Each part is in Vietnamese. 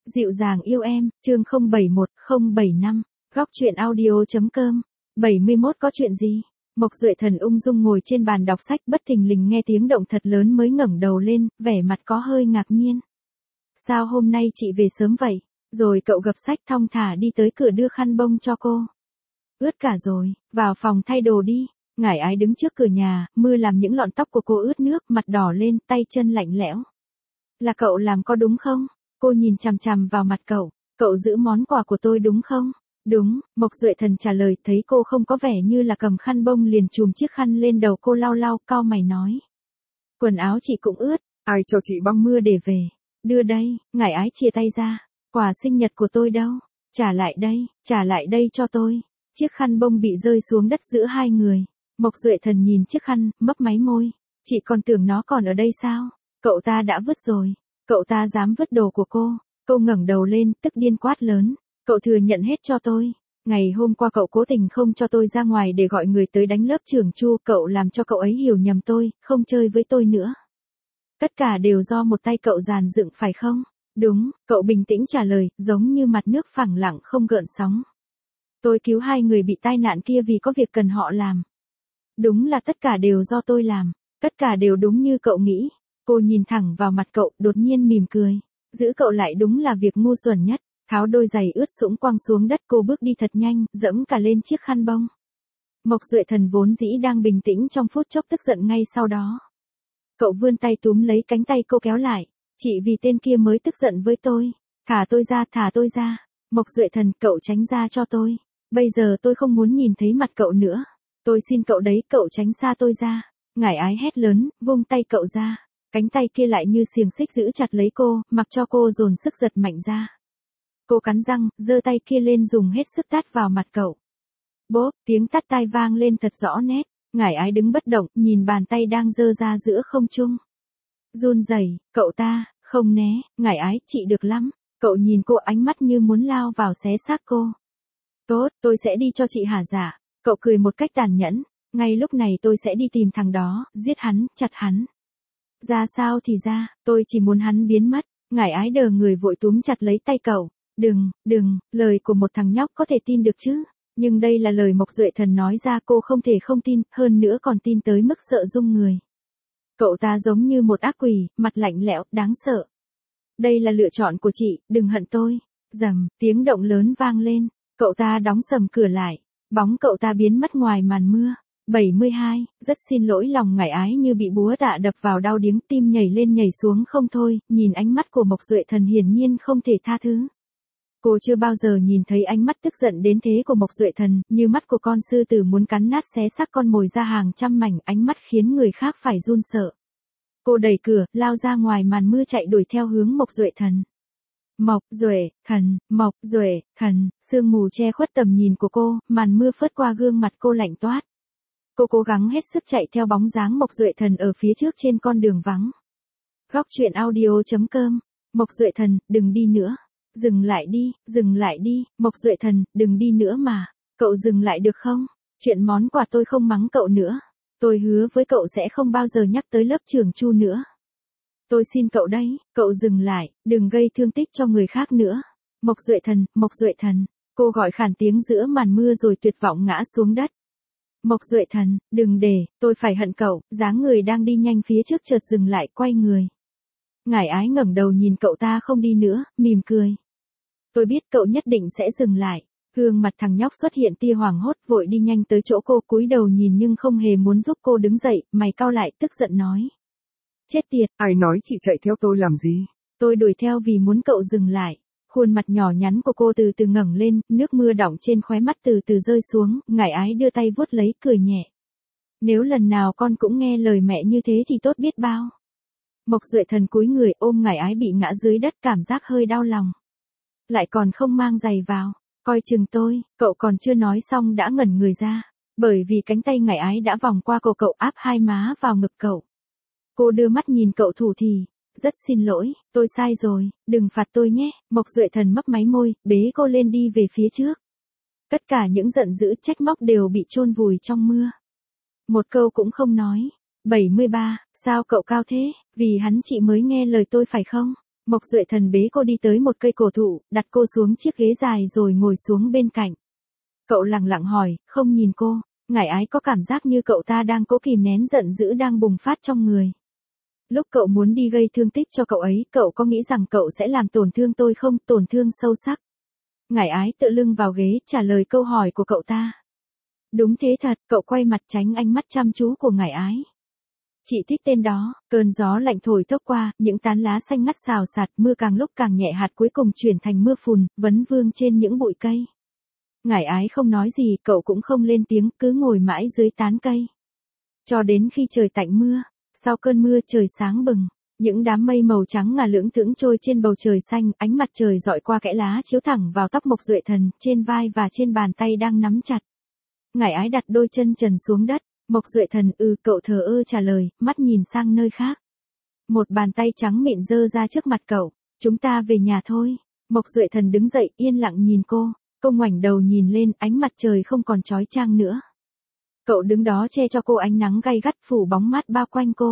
Dịu dàng yêu em, chương 071075, góc truyện audio.com. 71 có chuyện gì? Mộc Duệ Thần ung dung ngồi trên bàn đọc sách, bất thình lình nghe tiếng động thật lớn mới ngẩng đầu lên, vẻ mặt có hơi ngạc nhiên. Sao hôm nay chị về sớm vậy? Rồi cậu gập sách thong thả đi tới cửa đưa khăn bông cho cô. Ướt cả rồi, vào phòng thay đồ đi. Ngải Ái đứng trước cửa nhà, mưa làm những lọn tóc của cô ướt nước, mặt đỏ lên, tay chân lạnh lẽo. Là cậu làm có đúng không? Cô nhìn chằm chằm vào mặt cậu. Cậu giữ món quà của tôi đúng không? Đúng, Mộc Duệ Thần trả lời. Thấy cô không có vẻ như là cầm khăn bông liền chùm chiếc khăn lên đầu cô, lau lau, cau mày nói. Quần áo chị cũng ướt. Ai cho chị băng Mưa để về. Đưa đây. Ngải Ái chia tay ra. Quà sinh nhật của tôi đâu? Trả lại đây cho tôi. Chiếc khăn bông bị rơi xuống đất giữa hai người. Mộc Duệ Thần nhìn chiếc khăn, mấp máy môi. Chị còn tưởng nó còn ở đây sao? Cậu ta đã vứt rồi. Cậu ta dám vứt đồ của cô. Cô ngẩng đầu lên, tức điên quát lớn. Cậu thừa nhận hết cho tôi. Ngày hôm qua cậu cố tình không cho tôi ra ngoài để gọi người tới đánh lớp trưởng Chu. Cậu làm cho cậu ấy hiểu nhầm tôi, không chơi với tôi nữa. Tất cả đều do một tay cậu dàn dựng phải không? Đúng, cậu bình tĩnh trả lời, giống như mặt nước phẳng lặng không gợn sóng. Tôi cứu hai người bị tai nạn kia vì có việc cần họ làm. Đúng là tất cả đều do tôi làm. Tất cả đều đúng như cậu nghĩ. Cô nhìn thẳng vào mặt cậu, đột nhiên mỉm cười. Giữ cậu lại đúng là việc ngu xuẩn nhất. Tháo đôi giày ướt sũng quăng xuống đất, cô bước đi thật nhanh, dẫm cả lên chiếc khăn bông. Mộc Duệ Thần vốn dĩ đang bình tĩnh trong phút chốc tức giận ngay sau đó. Cậu vươn tay túm lấy cánh tay cô kéo lại. Chị vì tên kia mới tức giận với tôi. Thả tôi ra. Mộc Duệ Thần, cậu tránh ra cho tôi. Bây giờ tôi không muốn nhìn thấy mặt cậu nữa. Tôi xin cậu đấy, cậu tránh xa tôi ra. Ngải Ái hét lớn, vung tay cậu ra. Cánh tay kia lại như xiềng xích giữ chặt lấy cô, mặc cho cô dồn sức giật mạnh ra. Cô cắn răng, giơ tay kia lên dùng hết sức tát vào mặt cậu. Bốp, tiếng tát tai vang lên thật rõ nét. Ngải Ái đứng bất động, nhìn bàn tay đang giơ ra giữa không trung. Run rẩy, cậu ta, không né. Ngải Ái, chị được lắm. Cậu nhìn cô, ánh mắt như muốn lao vào xé xác cô. Tốt, tôi sẽ đi cho chị hả dạ. Cậu cười một cách tàn nhẫn. Ngay lúc này tôi sẽ đi tìm thằng đó, giết hắn, chặt hắn. Ra sao thì ra, tôi chỉ muốn hắn biến mất. Ngải Ái đờ người vội túm chặt lấy tay cậu. Đừng, lời của một thằng nhóc có thể tin được chứ. Nhưng đây là lời Mộc Duệ Thần nói ra, cô không thể không tin, hơn nữa còn tin tới mức sợ run người. Cậu ta giống như một ác quỷ, mặt lạnh lẽo, đáng sợ. Đây là lựa chọn của chị, đừng hận tôi. Rầm, tiếng động lớn vang lên. Cậu ta đóng sầm cửa lại. Bóng cậu ta biến mất ngoài màn mưa. 72, rất xin lỗi. Lòng Ngải Ái như bị búa tạ đập vào, đau điếng, tim nhảy lên nhảy xuống không thôi, nhìn ánh mắt của Mộc Duệ Thần hiển nhiên không thể tha thứ. Cô chưa bao giờ nhìn thấy ánh mắt tức giận đến thế của Mộc Duệ Thần, như mắt của con sư tử muốn cắn nát xé xác con mồi ra hàng trăm mảnh, ánh mắt khiến người khác phải run sợ. Cô đẩy cửa, lao ra ngoài màn mưa chạy đuổi theo hướng Mộc Duệ Thần. Mộc Duệ Thần, sương mù che khuất tầm nhìn của cô, màn mưa phớt qua gương mặt cô lạnh toát. Cô cố gắng hết sức chạy theo bóng dáng Mộc Duệ Thần ở phía trước trên con đường vắng. Góc truyện audio.com. Mộc Duệ Thần, đừng đi nữa. Dừng lại đi, Mộc Duệ Thần, đừng đi nữa mà. Cậu dừng lại được không? Chuyện món quà tôi không mắng cậu nữa. Tôi hứa với cậu sẽ không bao giờ nhắc tới lớp trưởng Chu nữa. Tôi xin cậu đấy, cậu dừng lại, đừng gây thương tích cho người khác nữa. Mộc Duệ Thần, cô gọi khản tiếng giữa màn mưa rồi tuyệt vọng ngã xuống đất. Mộc Duệ Thần, đừng để, tôi phải hận cậu. Dáng người đang đi nhanh phía trước chợt dừng lại, quay người. Ngải Ái ngẩng đầu nhìn cậu ta không đi nữa, mỉm cười. Tôi biết cậu nhất định sẽ dừng lại. Gương mặt thằng nhóc xuất hiện tia hoảng hốt, vội đi nhanh tới chỗ cô, cúi đầu nhìn nhưng không hề muốn giúp cô đứng dậy, mày cau lại, tức giận nói. Chết tiệt, Ai nói chị chạy theo tôi làm gì? Tôi đuổi theo vì muốn cậu dừng lại. Khuôn mặt nhỏ nhắn của cô từ từ ngẩng lên, nước mưa đọng trên khóe mắt từ từ rơi xuống. Ngải Ái đưa tay vuốt lấy, cười nhẹ. Nếu lần nào con cũng nghe lời mẹ như thế thì tốt biết bao. Mộc Duệ Thần cúi người ôm Ngải Ái bị ngã dưới đất, cảm giác hơi đau lòng. Lại còn không mang giày vào. Coi chừng tôi. Cậu còn chưa nói xong đã ngẩn người ra. Bởi vì cánh tay Ngải Ái đã vòng qua cổ cậu, áp hai má vào ngực cậu. Cô đưa mắt nhìn cậu thủ thỉ. Rất xin lỗi, tôi sai rồi, đừng phạt tôi nhé. Mộc Duệ Thần mấp máy môi, bế cô lên đi về phía trước. Tất cả những giận dữ trách móc đều bị chôn vùi trong mưa. Một câu cũng không nói. 73, sao cậu cao thế? Vì hắn chị mới nghe lời tôi phải không? Mộc Duệ Thần bế cô đi tới một cây cổ thụ, đặt cô xuống chiếc ghế dài rồi ngồi xuống bên cạnh. Cậu lặng lặng hỏi, không nhìn cô, Ngải Ái có cảm giác như cậu ta đang cố kìm nén giận dữ đang bùng phát trong người. Lúc cậu muốn đi gây thương tích cho cậu ấy, cậu có nghĩ rằng cậu sẽ làm tổn thương tôi không, tổn thương sâu sắc. Ngải Ái tựa lưng vào ghế, trả lời câu hỏi của cậu ta. Đúng thế thật, cậu quay mặt tránh ánh mắt chăm chú của Ngải Ái. Chị thích tên đó, cơn gió lạnh thổi thốc qua, những tán lá xanh ngắt xào xạc, mưa càng lúc càng nhẹ, hạt cuối cùng chuyển thành mưa phùn, vấn vương trên những bụi cây. Ngải Ái không nói gì, cậu cũng không lên tiếng, cứ ngồi mãi dưới tán cây. Cho đến khi trời tạnh mưa, sau cơn mưa trời sáng bừng, những đám mây màu trắng ngà lưỡng thững trôi trên bầu trời xanh, ánh mặt trời dọi qua kẽ lá chiếu thẳng vào tóc Mộc Duệ Thần, trên vai và trên bàn tay đang nắm chặt. Ngải Ái đặt đôi chân trần xuống đất, Mộc Duệ Thần cậu thờ ơ trả lời, mắt nhìn sang nơi khác. Một bàn tay trắng mịn giơ ra trước mặt cậu, chúng ta về nhà thôi. Mộc Duệ Thần đứng dậy, yên lặng nhìn cô ngoảnh đầu nhìn lên, ánh mặt trời không còn chói chang nữa. Cậu đứng đó che cho cô ánh nắng gay gắt phủ bóng mát bao quanh cô.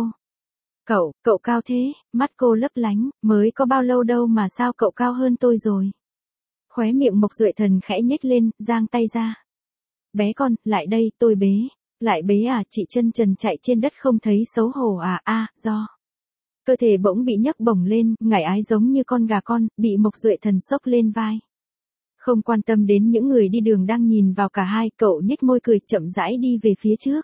Cậu cao thế, mắt cô lấp lánh, mới có bao lâu đâu mà sao cậu cao hơn tôi rồi. Khóe miệng Mộc Duệ Thần khẽ nhếch lên, giang tay ra. Bé con, lại đây, tôi bế. Lại bế à, chị chân trần chạy trên đất không thấy xấu hổ à, do. Cơ thể bỗng bị nhấc bổng lên, Ngải Ái giống như con gà con, bị Mộc Duệ Thần xốc lên vai. Không quan tâm đến những người đi đường đang nhìn vào cả hai, cậu nhếch môi cười chậm rãi đi về phía trước.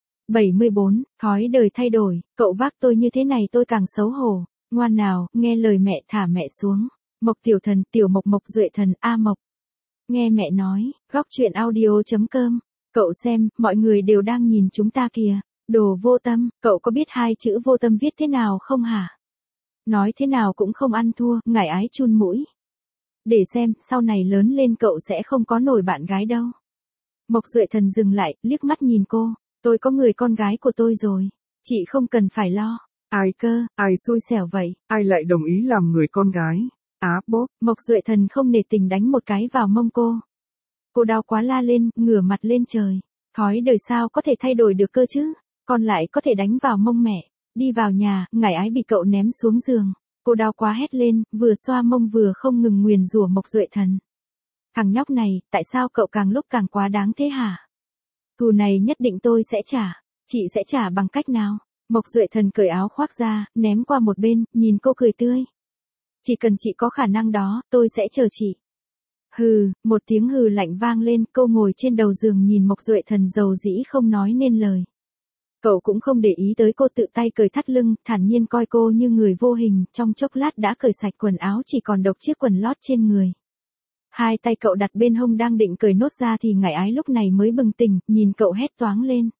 74, thói đời thay đổi, cậu vác tôi như thế này tôi càng xấu hổ. Ngoan nào, nghe lời mẹ, thả mẹ xuống. Mộc Tiểu Thần, Tiểu Mộc, Mộc Duệ Thần, A Mộc. Nghe mẹ nói, góc truyện audio.com. Cậu xem, mọi người đều đang nhìn chúng ta kìa. Đồ vô tâm, cậu có biết hai chữ vô tâm viết thế nào không hả? Nói thế nào cũng không ăn thua, Ngải Ái chun mũi. Để xem, sau này lớn lên cậu sẽ không có nổi bạn gái đâu. Mộc Duệ Thần dừng lại, liếc mắt nhìn cô. Tôi có người con gái của tôi rồi. Chị không cần phải lo. Ai cơ, ai xui xẻo vậy, ai lại đồng ý làm người con gái? Bốp. Mộc Duệ Thần không nể tình đánh một cái vào mông cô. Cô đau quá la lên, ngửa mặt lên trời. Thói đời sao có thể thay đổi được cơ chứ? Con lại có thể đánh vào mông mẹ. Đi vào nhà, Ngải Ái bị cậu ném xuống giường. Cô đau quá hét lên, vừa xoa mông vừa không ngừng nguyền rủa Mộc Duệ Thần. Thằng nhóc này, tại sao cậu càng lúc càng quá đáng thế hả? Thù này nhất định tôi sẽ trả. Chị sẽ trả bằng cách nào? Mộc Duệ Thần cởi áo khoác ra, ném qua một bên, nhìn cô cười tươi. Chỉ cần chị có khả năng đó, tôi sẽ chờ chị. Hừ, một tiếng hừ lạnh vang lên, cô ngồi trên đầu giường nhìn Mộc Duệ Thần dầu dĩ không nói nên lời. Cậu cũng không để ý tới cô, tự tay cởi thắt lưng, thản nhiên coi cô như người vô hình, trong chốc lát đã cởi sạch quần áo, chỉ còn độc chiếc quần lót trên người. Hai tay cậu đặt bên hông đang định cởi nốt ra thì Ngải Ái lúc này mới bừng tỉnh, nhìn cậu hét toáng lên.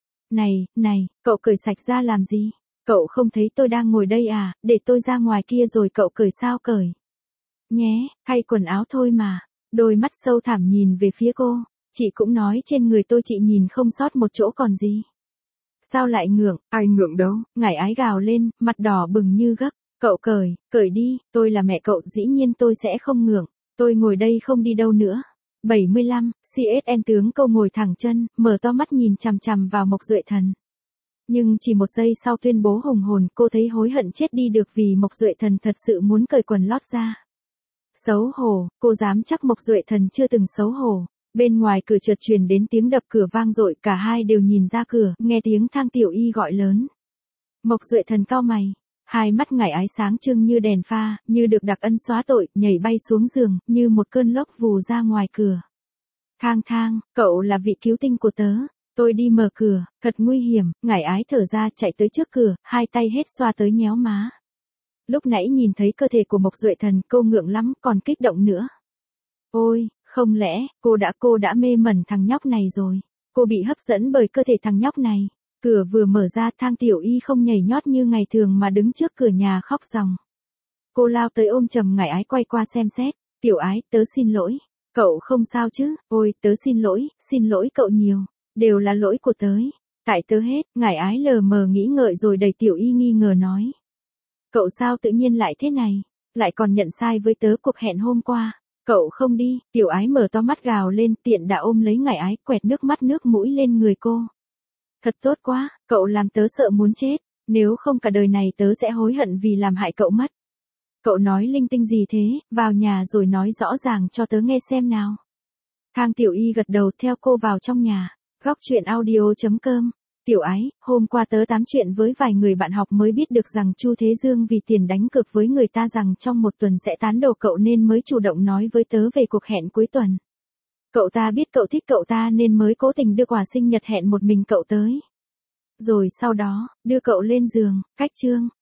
Này, cậu cởi sạch ra làm gì? Cậu không thấy tôi đang ngồi đây à, để tôi ra ngoài kia rồi cậu cởi sao cởi? Nhé, thay quần áo thôi mà. Đôi mắt sâu thẳm nhìn về phía cô. Chị cũng nói trên người tôi chị nhìn không sót một chỗ còn gì. Sao lại ngượng? Ai ngượng đâu? Ngải Ái gào lên, mặt đỏ bừng như gấc. Cậu cởi đi, tôi là mẹ cậu, dĩ nhiên tôi sẽ không ngượng. Tôi ngồi đây không đi đâu nữa. 75, CSN tướng Câu ngồi thẳng chân, mở to mắt nhìn chằm chằm vào Mộc Duệ Thần. Nhưng chỉ một giây sau tuyên bố hùng hồn, cô thấy hối hận chết đi được vì Mộc Duệ Thần thật sự muốn cởi quần lót ra. Xấu hổ, cô dám chắc Mộc Duệ Thần chưa từng xấu hổ. Bên ngoài cửa chợt truyền đến tiếng đập cửa vang dội, cả hai đều nhìn ra cửa, nghe tiếng Thang Tiểu Y gọi lớn. Mộc Duệ Thần cau mày, hai mắt Ngải Ái sáng trưng như đèn pha, như được đặc ân xóa tội, nhảy bay xuống giường, như một cơn lốc vù ra ngoài cửa. Thang, cậu là vị cứu tinh của tớ. Tôi đi mở cửa, thật nguy hiểm, Ngải Ái thở ra chạy tới trước cửa, hai tay hết xoa tới nhéo má. Lúc nãy nhìn thấy cơ thể của Mộc Duệ Thần, cô ngượng lắm, còn kích động nữa. Ôi, không lẽ, cô đã mê mẩn thằng nhóc này rồi. Cô bị hấp dẫn bởi cơ thể thằng nhóc này. Cửa vừa mở ra, Thang Tiểu Y không nhảy nhót như ngày thường mà đứng trước cửa nhà khóc ròng. Cô lao tới ôm chầm Ngải Ái quay qua xem xét. Tiểu Ái, tớ xin lỗi. Cậu không sao chứ? Ôi, tớ xin lỗi cậu nhiều. Đều là lỗi của tớ. Tại tớ hết, Ngải Ái lờ mờ nghĩ ngợi rồi đẩy Tiểu Y nghi ngờ nói. Cậu sao tự nhiên lại thế này? Lại còn nhận sai với tớ cuộc hẹn hôm qua. Cậu không đi, Tiểu Ái mở to mắt gào lên, tiện đã ôm lấy Ngải Ái, quẹt nước mắt nước mũi lên người cô. Thật tốt quá, cậu làm tớ sợ muốn chết. Nếu không cả đời này tớ sẽ hối hận vì làm hại cậu mất. Cậu nói linh tinh gì thế, vào nhà rồi nói rõ ràng cho tớ nghe xem nào. Thang Tiểu Y gật đầu theo cô vào trong nhà. Góc chuyện audio.com. Tiểu Ái, hôm qua tớ tám chuyện với vài người bạn học mới biết được rằng Chu Thế Dương vì tiền đánh cược với người ta rằng trong một tuần sẽ tán đồ cậu nên mới chủ động nói với tớ về cuộc hẹn cuối tuần. Cậu ta biết cậu thích cậu ta nên mới cố tình đưa quà sinh nhật hẹn một mình cậu tới. Rồi sau đó, đưa cậu lên giường, cách chương.